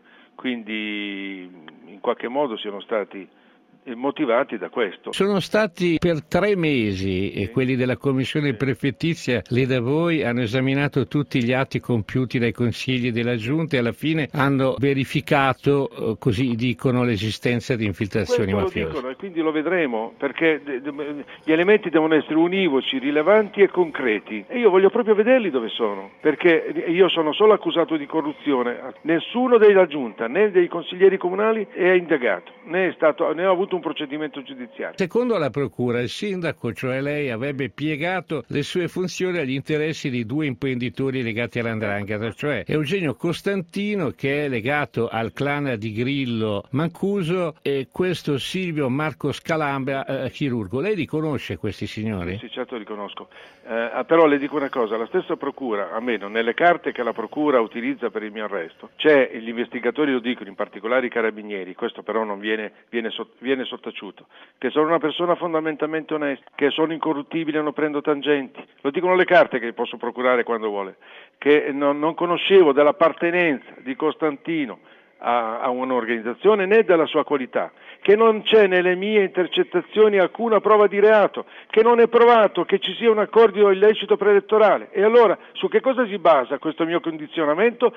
S20: quindi in qualche modo siano stati motivati da questo.
S19: Sono stati per tre mesi e quelli della commissione prefettizia lì da voi hanno esaminato tutti gli atti compiuti dai consigli della giunta e alla fine hanno verificato, così dicono, l'esistenza di infiltrazioni
S20: questo
S19: mafiose.
S20: Lo dicono, e quindi lo vedremo, perché gli elementi devono essere univoci, rilevanti e concreti, e io voglio proprio vederli dove sono, perché io sono solo accusato di corruzione. Nessuno della giunta né dei consiglieri comunali è indagato, né è stato né ha avuto un procedimento giudiziario.
S19: Secondo la procura, il sindaco, cioè lei, avrebbe piegato le sue funzioni agli interessi di due imprenditori legati all'Andrangheta, cioè Eugenio Costantino, che è legato al clan di Grillo Mancuso, e questo Silvio Marco Scalambra, eh, chirurgo. Lei li conosce questi signori?
S20: Sì, certo li conosco. Eh, però le dico una cosa, la stessa procura, almeno nelle carte che la procura utilizza per il mio arresto, c'è, gli investigatori lo dicono, in particolare i carabinieri, questo però non viene, viene, viene sottaciuto, che sono una persona fondamentalmente onesta, che sono incorruttibili e non prendo tangenti, lo dicono le carte che posso procurare quando vuole, che non, non conoscevo dell'appartenenza di Costantino a, a un'organizzazione né della sua qualità, che non c'è nelle mie intercettazioni alcuna prova di reato, che non è provato che ci sia un accordo illecito preelettorale. E allora su che cosa si basa questo mio condizionamento?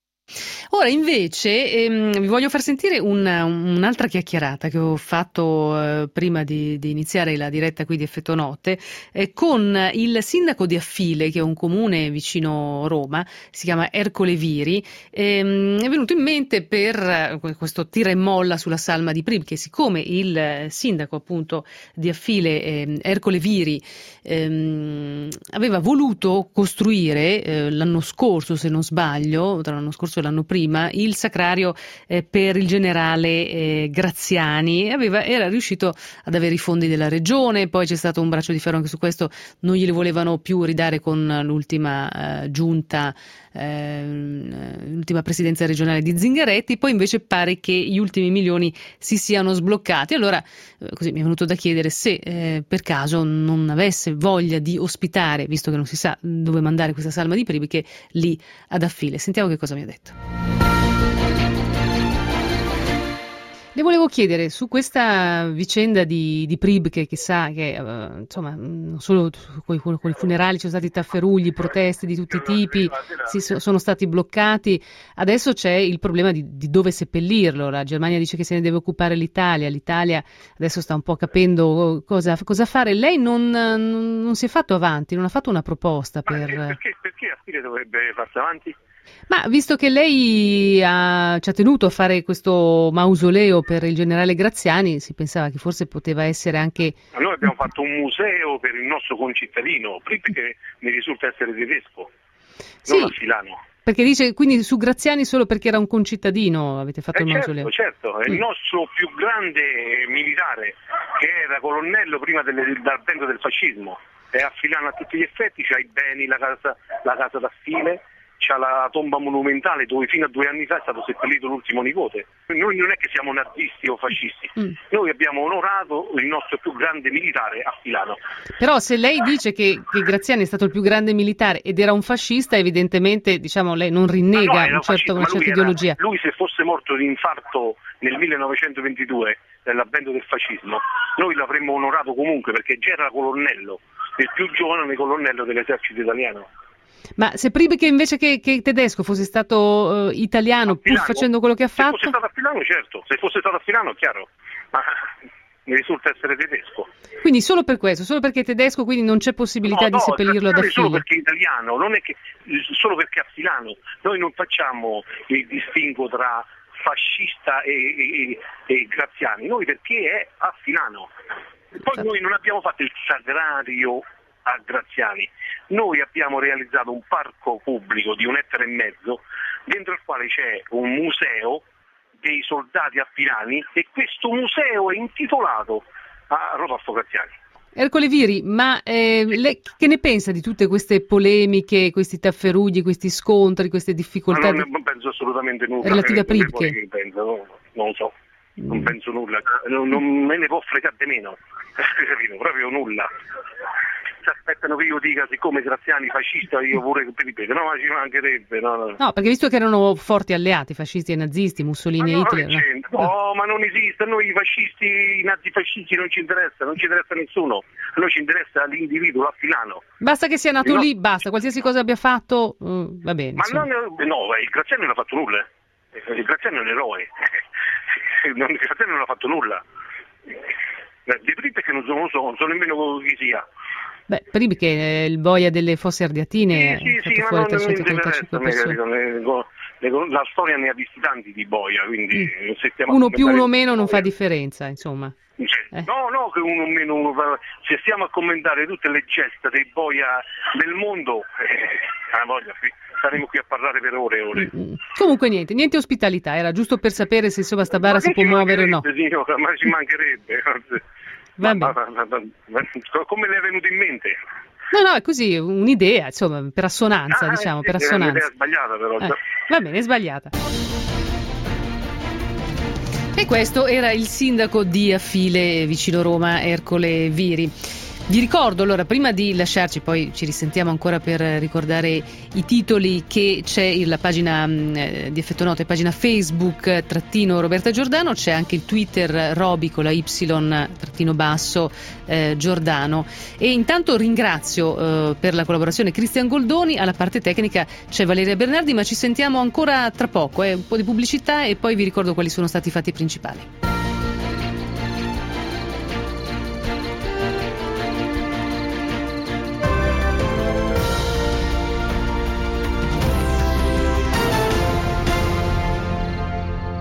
S2: Ora invece ehm, vi voglio far sentire una, un'altra chiacchierata che ho fatto eh, prima di, di iniziare la diretta qui di Effetto Notte eh, con il sindaco di Affile, che è un comune vicino Roma, si chiama Ercole Viri. Ehm, è venuto in mente per eh, questo tira e molla sulla salma di Pribche, siccome il eh, sindaco appunto di Affile, eh, Ercole Viri, ehm, aveva voluto costruire eh, l'anno scorso, se non sbaglio, tra l'anno scorso e l'anno prima, il sacrario eh, per il generale eh, Graziani, aveva, era riuscito ad avere i fondi della regione, poi c'è stato un braccio di ferro anche su questo, non glieli volevano più ridare con l'ultima eh, giunta, eh, l'ultima presidenza regionale di Zingaretti, poi invece pare che gli ultimi milioni si siano sbloccati. Allora eh, così mi è venuto da chiedere se eh, per caso non avesse voglia di ospitare, visto che non si sa dove mandare questa salma di Pribche, lì ad Affile. Sentiamo che cosa mi ha detto. Le volevo chiedere su questa vicenda di, di Pribche, che sa che uh, insomma non solo con i funerali ci sono stati tafferugli, proteste di tutti i tipi, si so, sono stati bloccati, adesso c'è il problema di, di dove seppellirlo. La Germania dice che se ne deve occupare l'Italia, l'Italia adesso sta un po' capendo cosa, cosa fare. Lei non, non, non si è fatto avanti, non ha fatto una proposta per...
S21: Perché, perché Affile dovrebbe farsi avanti?
S2: Ma visto che lei ha, ci ha tenuto a fare questo mausoleo per il generale Graziani, si pensava che forse poteva essere anche...
S21: Noi abbiamo fatto un museo per il nostro concittadino, perché mi risulta essere tedesco,
S2: sì,
S21: non aquilano.
S2: Perché dice quindi su Graziani solo perché era un concittadino avete fatto
S21: eh
S2: il
S21: certo,
S2: mausoleo?
S21: Certo, è mm. il nostro più grande militare, che era colonnello prima dell'avvento del fascismo, è aquilano a tutti gli effetti, c'ha i beni, la casa, la casa d'Affile, c'ha la tomba monumentale dove fino a due anni fa è stato seppellito l'ultimo nipote. Noi non è che siamo nazisti o fascisti, mm. noi abbiamo onorato il nostro più grande militare a Filano.
S2: Però se lei dice che, che Graziani è stato il più grande militare ed era un fascista, evidentemente diciamo lei non rinnega no, un certo, una certa ideologia.
S21: Era, lui se fosse morto di infarto nel millenovecentoventidue, nell'avvento del fascismo, noi l'avremmo onorato comunque perché già era colonnello, il più giovane colonnello dell'esercito italiano.
S2: Ma se Priebke invece che, che tedesco fosse stato uh, italiano, pur facendo quello che ha fatto?
S21: Se fosse stato a Filano, certo, se fosse stato a Filano, chiaro, ma mi risulta essere tedesco.
S2: Quindi solo per questo, solo perché è tedesco, quindi non c'è possibilità
S21: no,
S2: di
S21: no,
S2: seppellirlo da figlia?
S21: Solo perché è italiano, non è che solo perché è a Filano. Noi non facciamo il distinguo tra fascista e, e, e Graziani, noi perché è a Filano. Poi certo. Noi non abbiamo fatto il sagrario a Graziani, noi abbiamo realizzato un parco pubblico di un ettaro e mezzo dentro il quale c'è un museo dei soldati affilani e questo museo è intitolato a Rodolfo Graziani.
S2: Ercole Viri, ma eh, lei che ne pensa di tutte queste polemiche, questi tafferugli, questi scontri, queste difficoltà?
S21: Ma non, non penso assolutamente nulla.
S2: Relative a Priebke?
S21: Penso, no, non lo so, mm. non penso nulla, non, non me ne può fregare di meno, proprio nulla. Si aspettano che io dica siccome Graziani fascista io pure Priebke, no ma ci mancherebbe. No, no.
S2: no, perché visto che erano forti alleati, fascisti e nazisti, Mussolini
S21: ma no,
S2: e Hitler.
S21: No, no, ma non esiste, a noi i fascisti, i nazifascisti non ci interessa, non ci interessa nessuno, a noi ci interessa l'individuo, l'affilano.
S2: Basta che sia nato
S21: no.
S2: lì, basta, qualsiasi cosa abbia fatto, uh, va bene.
S21: Ma non, no, il Graziani non ha fatto nulla, il Graziani è un eroe, il Graziani non ha fatto nulla. Di Priebke non sono, non so, non so nemmeno chi sia.
S2: Beh, Priebke è il boia delle Fosse Ardeatine,
S21: sì, sì, sì, ma non mi interessa, la storia ne ha visti tanti di boia, quindi mm. se stiamo
S2: uno più uno meno non fa differenza, insomma.
S21: Cioè, eh. No, no, che uno meno uno fa... se stiamo a commentare tutte le gesta dei boia del mondo, eh, voglia, saremo qui a parlare per ore e ore.
S2: Mm. Comunque niente, niente ospitalità, era giusto per sapere se insomma sta bara si può muovere o no.
S21: Signora, ma ci mancherebbe.
S2: Va
S21: ma, ma, ma, ma, ma, come le è venuto in mente?
S2: No, no, è così, un'idea, insomma, per assonanza, ah, diciamo,
S21: sì,
S2: per assonanza.
S21: È un'idea sbagliata però.
S2: Eh, va bene, è sbagliata. E questo era il sindaco di Affile, vicino Roma, Ercole Viri. Vi ricordo allora, prima di lasciarci, poi ci risentiamo ancora per ricordare i titoli, che c'è la pagina mh, di Effetto Note, pagina Facebook trattino Roberta Giordano, c'è anche il Twitter Roby con la Y trattino basso eh, Giordano. E intanto ringrazio eh, per la collaborazione Cristian Goldoni, alla parte tecnica c'è Valeria Bernardi, ma ci sentiamo ancora tra poco, eh, un po' di pubblicità e poi vi ricordo quali sono stati i fatti principali.